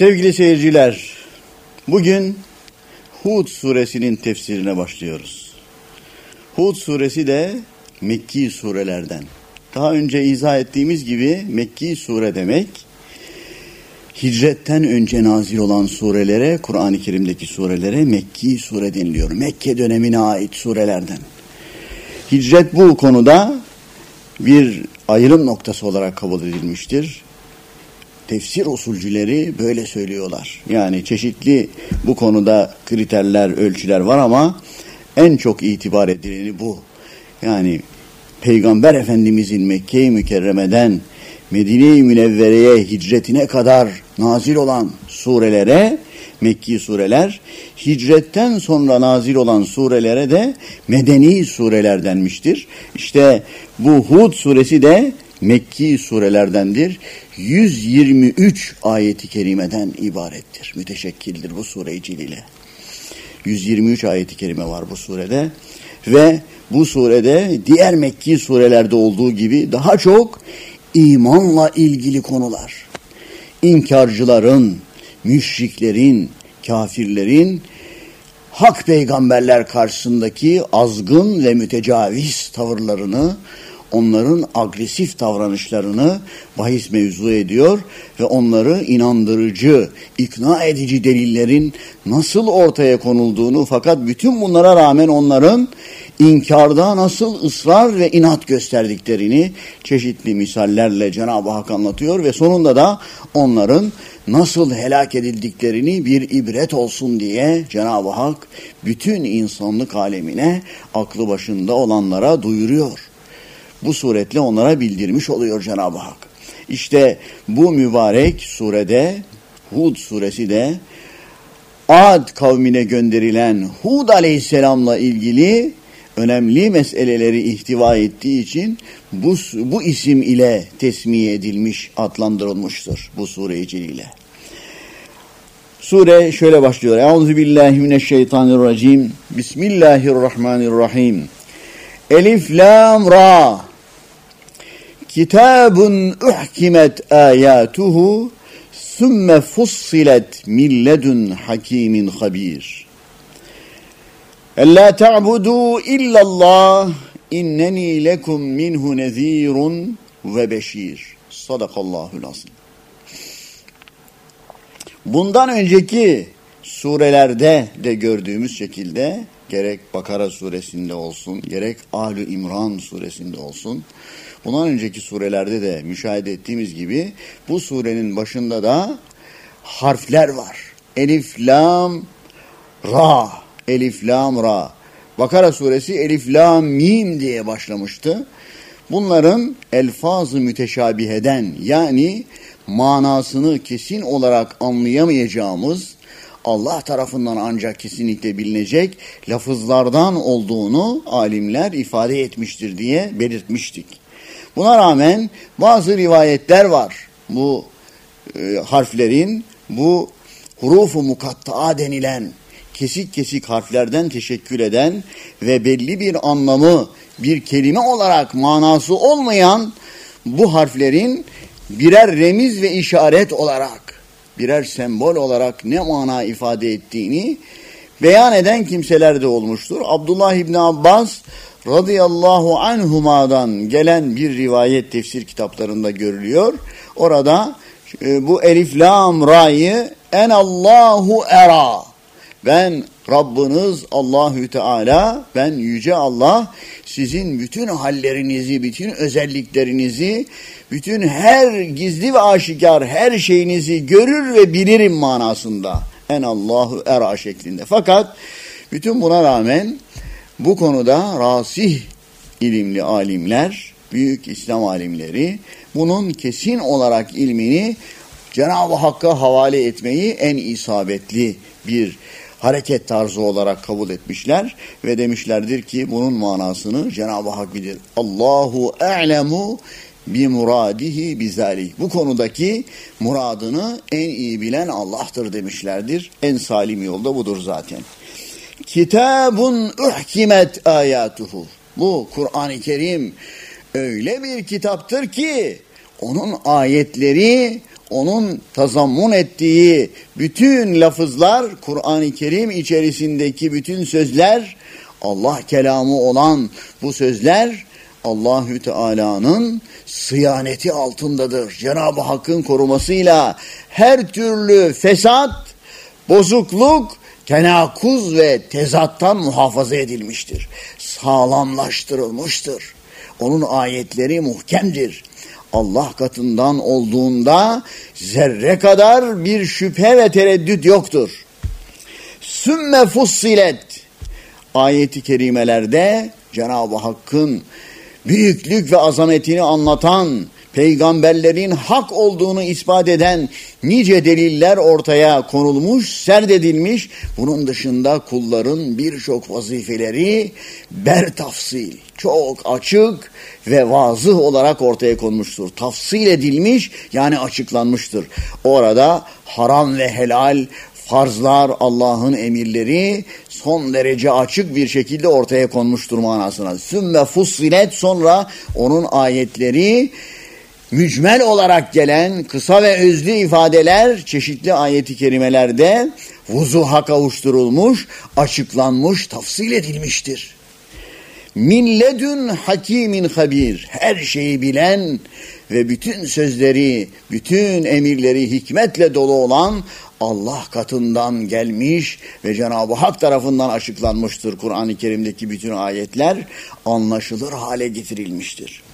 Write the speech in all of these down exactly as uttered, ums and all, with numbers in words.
Sevgili seyirciler, bugün Hud suresinin tefsirine başlıyoruz. Hud suresi de Mekki surelerden. Daha önce izah ettiğimiz gibi Mekki sure demek, hicretten önce nazil olan surelere, Kur'an-ı Kerim'deki surelere Mekki sure deniliyor. Mekke dönemine ait surelerden. Hicret bu konuda bir ayrım noktası olarak kabul edilmiştir. Tefsir usulcüleri böyle söylüyorlar. Yani çeşitli bu konuda kriterler, ölçüler var ama en çok itibar edileni bu. Yani Peygamber Efendimizin Mekke-i Mükerreme'den Medine-i Münevvere'ye hicretine kadar nazil olan surelere Mekki sureler, hicretten sonra nazil olan surelere de medeni sureler denmiştir. İşte bu Hud suresi de Mekki surelerdendir. yüz yirmi üç ayeti kerimeden ibarettir. Müteşekkildir bu sure-i celile. yüz yirmi üç ayeti kerime var bu surede ve bu surede diğer Mekki surelerde olduğu gibi daha çok imanla ilgili konular. İnkarcıların, müşriklerin, kafirlerin hak peygamberler karşısındaki azgın ve mütecaviz tavırlarını, onların agresif davranışlarını bahis mevzu ediyor ve onları inandırıcı, ikna edici delillerin nasıl ortaya konulduğunu, fakat bütün bunlara rağmen onların inkarda nasıl ısrar ve inat gösterdiklerini çeşitli misallerle Cenab-ı Hak anlatıyor ve sonunda da onların nasıl helak edildiklerini bir ibret olsun diye Cenab-ı Hak bütün insanlık alemine, aklı başında olanlara duyuruyor. Bu suretle onlara bildirmiş oluyor Cenab-ı Hak. İşte bu mübarek surede, Hud suresi de Ad kavmine gönderilen Hud aleyhisselamla ilgili önemli meseleleri ihtiva ettiği için bu, bu isim ile tesmiye edilmiş, adlandırılmıştır bu sure-i celile. Sure şöyle başlıyor. Euzubillahimineşşeytanirracim. Bismillahirrahmanirrahim. Elif, lam, ra. Kitabun uhkimet ayatuhu sümme fussilet min ledun hakimin habir. Ella ta'budu illallah inneni lekum minhu nezirun ve beşir. Sadakallahul azim. Bundan önceki surelerde de gördüğümüz şekilde gerek Bakara suresinde olsun, gerek Âl-i İmran suresinde olsun, bundan önceki surelerde de müşahede ettiğimiz gibi bu surenin başında da harfler var. Elif, lam, ra. Elif, lam, ra. Bakara suresi Elif, lam, mim diye başlamıştı. Bunların elfaz-ı müteşabiheden, yani manasını kesin olarak anlayamayacağımız, Allah tarafından ancak kesinlikle bilinecek lafızlardan olduğunu alimler ifade etmiştir diye belirtmiştik. Buna rağmen bazı rivayetler var. Bu e, harflerin, bu huruf-u mukatta'a denilen kesik kesik harflerden teşekkül eden ve belli bir anlamı, bir kelime olarak manası olmayan bu harflerin birer remiz ve işaret olarak, birer sembol olarak ne mana ifade ettiğini beyan eden kimseler de olmuştur. Abdullah İbni Abbas radıyallahu anhuma'dan gelen bir rivayet tefsir kitaplarında görülüyor. Orada e, bu elif, lam, ra'yı en Allahu era, ben Rabbiniz Allahü Teala, ben Yüce Allah sizin bütün hallerinizi, bütün özelliklerinizi, bütün her gizli ve aşikar her şeyinizi görür ve bilirim manasında. En Allahu era şeklinde. Fakat bütün buna rağmen bu konuda rasih ilimli alimler, büyük İslam alimleri bunun kesin olarak ilmini Cenab-ı Hakk'a havale etmeyi en isabetli bir hareket tarzı olarak kabul etmişler ve demişlerdir ki bunun manasını Cenab-ı Hak bilir. Allahu a'lemu bi muradihi bizalik. Bu konudaki muradını en iyi bilen Allah'tır demişlerdir. En salim yolda budur zaten. Kitabun uhkimet ayatuhu. Bu Kur'an-ı Kerim öyle bir kitaptır ki onun ayetleri, onun tazammun ettiği bütün lafızlar, Kur'an-ı Kerim içerisindeki bütün sözler, Allah kelamı olan bu sözler Allahü Teala'nın sıyaneti altındadır. Cenab-ı Hakk'ın korumasıyla her türlü fesat, bozukluk, tenakuz ve tezattan muhafaza edilmiştir. Sağlamlaştırılmıştır. Onun ayetleri muhkemdir. Allah katından olduğunda zerre kadar bir şüphe ve tereddüt yoktur. Sümme fussilet ayeti kerimelerde Cenab-ı Hakk'ın büyüklük ve azametini anlatan, peygamberlerin hak olduğunu ispat eden nice deliller ortaya konulmuş, serdedilmiş. Bunun dışında kulların birçok vazifeleri bertafsil, çok açık ve vazıh olarak ortaya konmuştur. Tafsil edilmiş, yani açıklanmıştır. Orada haram ve helal, farzlar, Allah'ın emirleri son derece açık bir şekilde ortaya konmuştur manasına. Sümme fussilet, sonra onun ayetleri, mücmel olarak gelen kısa ve özlü ifadeler çeşitli ayet-i kerimelerde vuzuha kavuşturulmuş, açıklanmış, tafsil edilmiştir. Min ledün hakimin habir, her şeyi bilen ve bütün sözleri, bütün emirleri hikmetle dolu olan Allah katından gelmiş ve Cenab-ı Hak tarafından açıklanmıştır. Kur'an-ı Kerim'deki bütün ayetler anlaşılır hale getirilmiştir.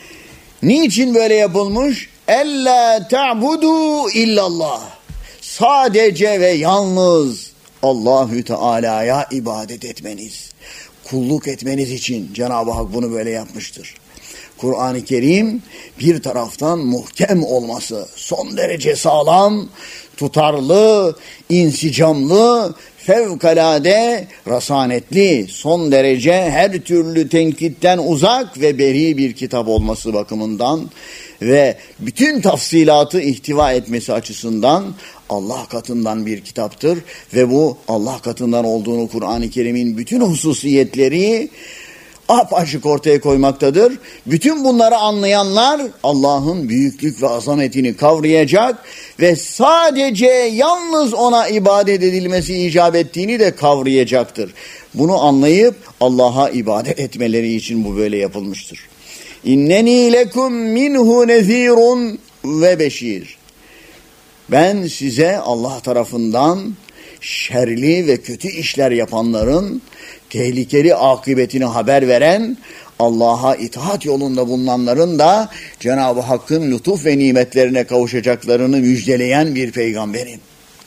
Niçin böyle yapılmış? Ella ta'budu illallah. Sadece ve yalnız Allahü Teala'ya ibadet etmeniz, kulluk etmeniz için Cenab-ı Hak bunu böyle yapmıştır. Kur'an-ı Kerim bir taraftan muhkem olması, son derece sağlam, tutarlı, insicamlı, fevkalade rasanetli, son derece her türlü tenkitten uzak ve beri bir kitap olması bakımından ve bütün tafsilatı ihtiva etmesi açısından Allah katından bir kitaptır ve bu Allah katından olduğunu Kur'an-ı Kerim'in bütün hususiyetleri apaçık ortaya koymaktadır. Bütün bunları anlayanlar Allah'ın büyüklük ve azametini kavrayacak ve sadece yalnız ona ibadet edilmesi icap ettiğini de kavrayacaktır. Bunu anlayıp Allah'a ibadet etmeleri için bu böyle yapılmıştır. İnneni lekum minhu nezirun ve beşir. Ben size Allah tarafından şerli ve kötü işler yapanların tehlikeli akıbetini haber veren, Allah'a itaat yolunda bulunanların da Cenab-ı Hakk'ın lütuf ve nimetlerine kavuşacaklarını müjdeleyen bir peygamberim.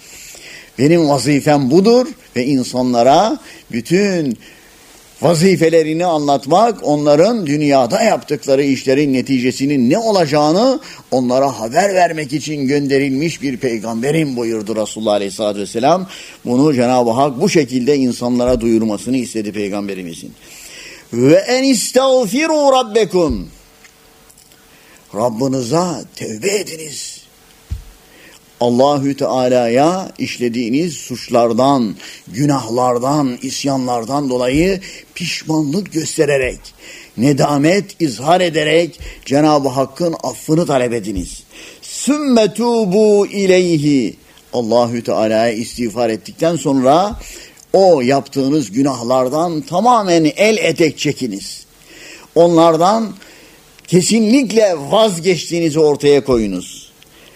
Benim vazifem budur ve insanlara bütün vazifelerini anlatmak, onların dünyada yaptıkları işlerin neticesinin ne olacağını onlara haber vermek için gönderilmiş bir peygamberim buyurdu Resulullah Aleyhisselatü Vesselam. Bunu Cenab-ı Hak bu şekilde insanlara duyurmasını istedi peygamberimizin. Ve en istağfiru rabbekum. Rabbinize tevbe ediniz. Allahü Teala'ya işlediğiniz suçlardan, günahlardan, isyanlardan dolayı pişmanlık göstererek, nedamet izhar ederek Cenab-ı Hakk'ın affını talep ediniz. Sümme tubu ileyhi. Allahü Teala'ya istiğfar ettikten sonra o yaptığınız günahlardan tamamen el etek çekiniz. Onlardan kesinlikle vazgeçtiğinizi ortaya koyunuz.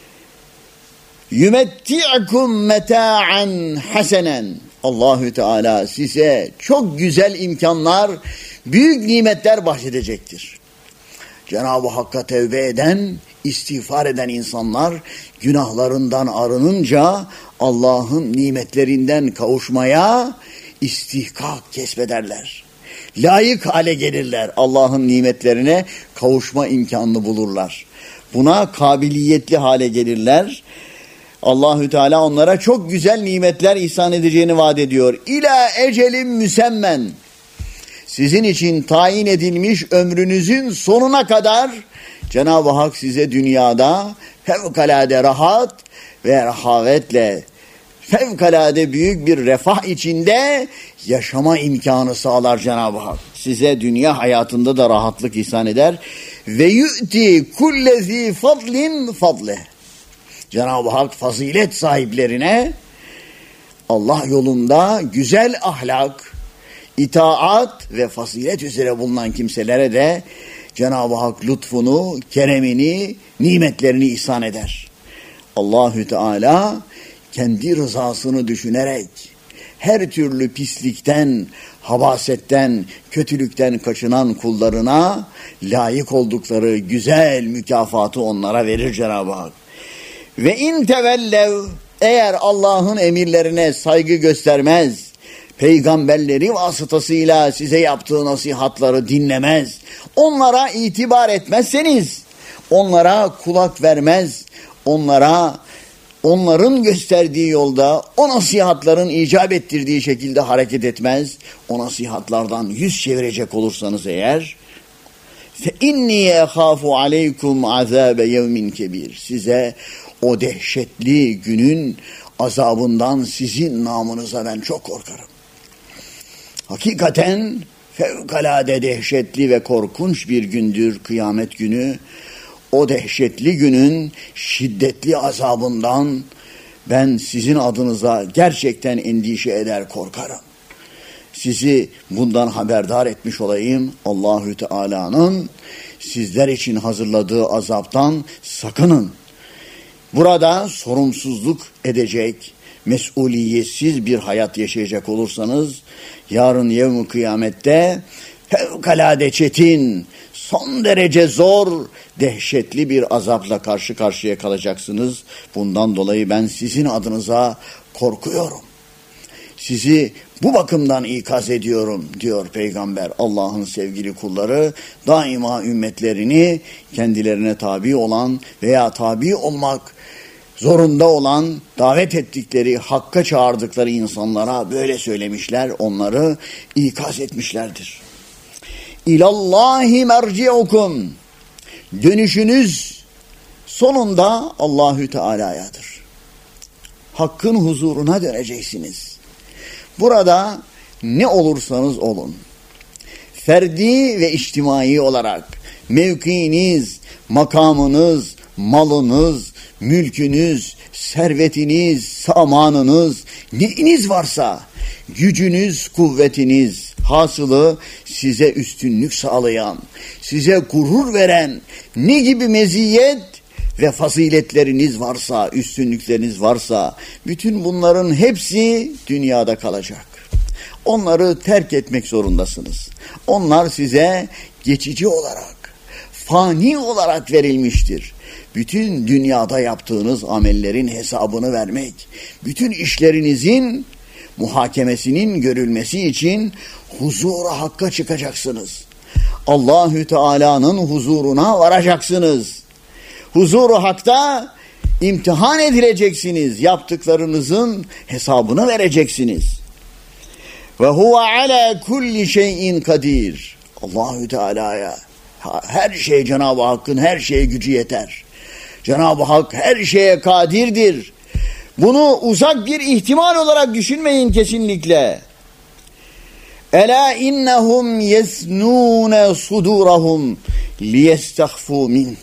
Yümetti'kum meta'an hasenen. Allahü Teala size çok güzel imkanlar, büyük nimetler bahşedecektir. Cenab-ı Hakk'a tevbe eden, istiğfar eden insanlar günahlarından arınınca Allah'ın nimetlerinden kavuşmaya istihkak kesbederler. Layık hale gelirler. Allah'ın nimetlerine kavuşma imkanını bulurlar. Buna kabiliyetli hale gelirler. Allahü Teala onlara çok güzel nimetler ihsan edeceğini vaat ediyor. İlâ ecelin müsemmen. Sizin için tayin edilmiş ömrünüzün sonuna kadar Cenab-ı Hak size dünyada fevkalade rahat ve rahavetle, fevkalade büyük bir refah içinde yaşama imkanı sağlar Cenab-ı Hak. Size dünya hayatında da rahatlık ihsan eder. Ve yu'ti kullezi fadlin fadleh. Cenab-ı Hak fazilet sahiplerine, Allah yolunda güzel ahlak, itaat ve fazilet üzere bulunan kimselere de Cenab-ı Hak lütfunu, keremini, nimetlerini ihsan eder. Allahü Teala kendi rızasını düşünerek her türlü pislikten, habasetten, kötülükten kaçınan kullarına layık oldukları güzel mükafatı onlara verir Cenab-ı Hak. Ve in tevellev, eğer Allah'ın emirlerine saygı göstermez, peygamberleri vasıtasıyla size yaptığı nasihatları dinlemez, onlara itibar etmezseniz, onlara kulak vermez, onlara onların gösterdiği yolda o nasihatların icap ettirdiği şekilde hareket etmez, o nasihatlardan yüz çevirecek olursanız eğer, fe inni ehafu aleykum azabe yevmin kebir, size o dehşetli günün azabından sizin namınıza ben çok korkarım. Hakikaten fevkalade dehşetli ve korkunç bir gündür kıyamet günü. O dehşetli günün şiddetli azabından ben sizin adınıza gerçekten endişe eder, korkarım. Sizi bundan haberdar etmiş olayım. Allahü Teala'nın sizler için hazırladığı azaptan sakının. Burada sorumsuzluk edecek, mesuliyetsiz bir hayat yaşayacak olursanız, yarın yevm-i kıyamette fevkalade çetin, son derece zor, dehşetli bir azapla karşı karşıya kalacaksınız. Bundan dolayı ben sizin adınıza korkuyorum. Sizi bu bakımdan ikaz ediyorum diyor Peygamber. Allah'ın sevgili kulları daima ümmetlerini kendilerine tabi olan veya tabi olmak zorunda olan, davet ettikleri, hakka çağırdıkları insanlara böyle söylemişler, onları ikaz etmişlerdir. İlallahi merci'ukum, dönüşünüz sonunda Allahü Teala'yadır. Hakkın huzuruna döneceksiniz. Burada ne olursanız olun, ferdi ve içtimai olarak mevkiiniz, makamınız, malınız, mülkünüz, servetiniz, samanınız, neyiniz varsa, gücünüz, kuvvetiniz, hasılı size üstünlük sağlayan, size gurur veren ne gibi meziyet ve faziletleriniz varsa, üstünlükleriniz varsa, bütün bunların hepsi dünyada kalacak. Onları terk etmek zorundasınız. Onlar size geçici olarak, fani olarak verilmiştir. Bütün dünyada yaptığınız amellerin hesabını vermek, bütün işlerinizin muhakemesinin görülmesi için huzura, hakka çıkacaksınız. Allahü Teala'nın huzuruna varacaksınız. Huzuru hakta imtihan edileceksiniz. Yaptıklarınızın hesabını vereceksiniz. Ve huve ala kulli şeyin kadir. Allahü Teala'ya her şey, Cenab-ı Hakk'ın her şeye gücü yeter. Cenab-ı Hak her şeye kadirdir. Bunu uzak bir ihtimal olarak düşünmeyin kesinlikle. Ela innahum yesnûne sudurahum liyestahfû min.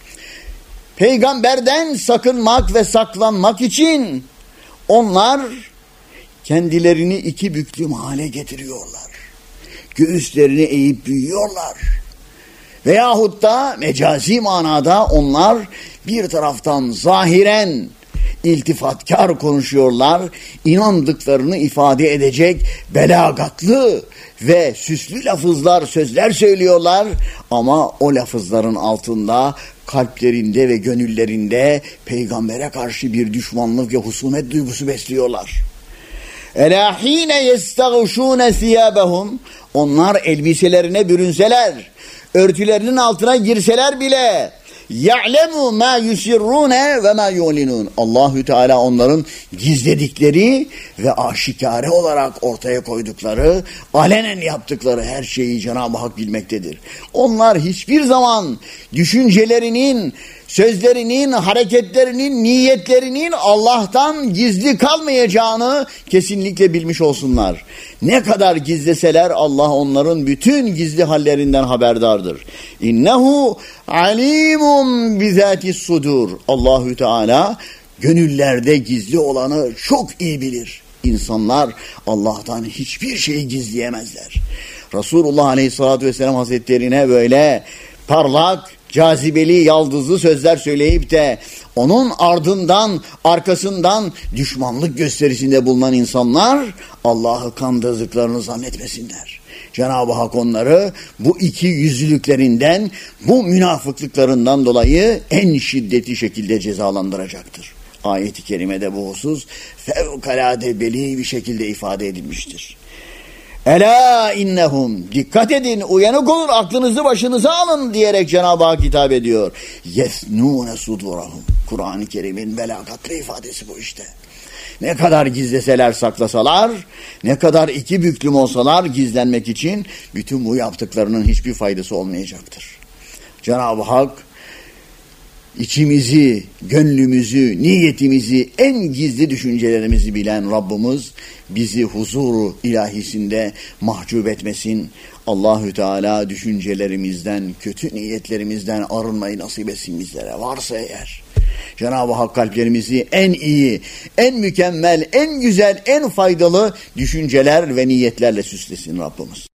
Peygamberden sakınmak ve saklanmak için onlar kendilerini iki büklüm hale getiriyorlar. Göğüslerini eğip büyüyorlar. Veyahut da mecazi manada onlar bir taraftan zahiren iltifatkar konuşuyorlar, inandıklarını ifade edecek belagatlı ve süslü lafızlar, sözler söylüyorlar ama o lafızların altında, kalplerinde ve gönüllerinde peygambere karşı bir düşmanlık ve husumet duygusu besliyorlar. Ela hine yestagşûne thiyâbehum, onlar elbiselerine bürünseler, örtülerinin altına girseler bile ya'lemu ma yusirrune ve ma yu'linun. Allahü Teala onların gizledikleri ve aşikare olarak ortaya koydukları, alenen yaptıkları her şeyi Cenab-ı Hak bilmektedir. Onlar hiçbir zaman düşüncelerinin sözlerinin, hareketlerinin, niyetlerinin Allah'tan gizli kalmayacağını kesinlikle bilmiş olsunlar. Ne kadar gizleseler Allah onların bütün gizli hallerinden haberdardır. İnnehu alimun bizatis sudur. Allahü Teala gönüllerde gizli olanı çok iyi bilir. İnsanlar Allah'tan hiçbir şeyi gizleyemezler. Resulullah Aleyhisselatü Vesselam Hazretlerine böyle parlak, cazibeli, yaldızlı sözler söyleyip de onun ardından, arkasından düşmanlık gösterisinde bulunan insanlar Allah'ı kandırdıklarını zannetmesinler. Cenab-ı Hak onları bu iki yüzlülüklerinden, bu münafıklıklarından dolayı en şiddetli şekilde cezalandıracaktır. Ayet-i kerimede bu husus fevkalade beli bir şekilde ifade edilmiştir. Ela innehum, dikkat edin, uyanık olun, aklınızı başınıza alın diyerek Cenab-ı Hak hitap ediyor. Yesnûne sudurahum. Kur'an-ı Kerim'in belakatlı ifadesi bu işte. Ne kadar gizleseler, saklasalar, ne kadar iki büklüm olsalar gizlenmek için bütün bu yaptıklarının hiçbir faydası olmayacaktır. Cenab-ı Hak İçimizi, gönlümüzü, niyetimizi, en gizli düşüncelerimizi bilen Rabbimiz bizi huzuru ilahisinde mahcup etmesin. Allahü Teala düşüncelerimizden, kötü niyetlerimizden arınmayı nasip etsin bizlere. Varsa eğer Cenab-ı Hak kalplerimizi en iyi, en mükemmel, en güzel, en faydalı düşünceler ve niyetlerle süslesin Rabbimiz.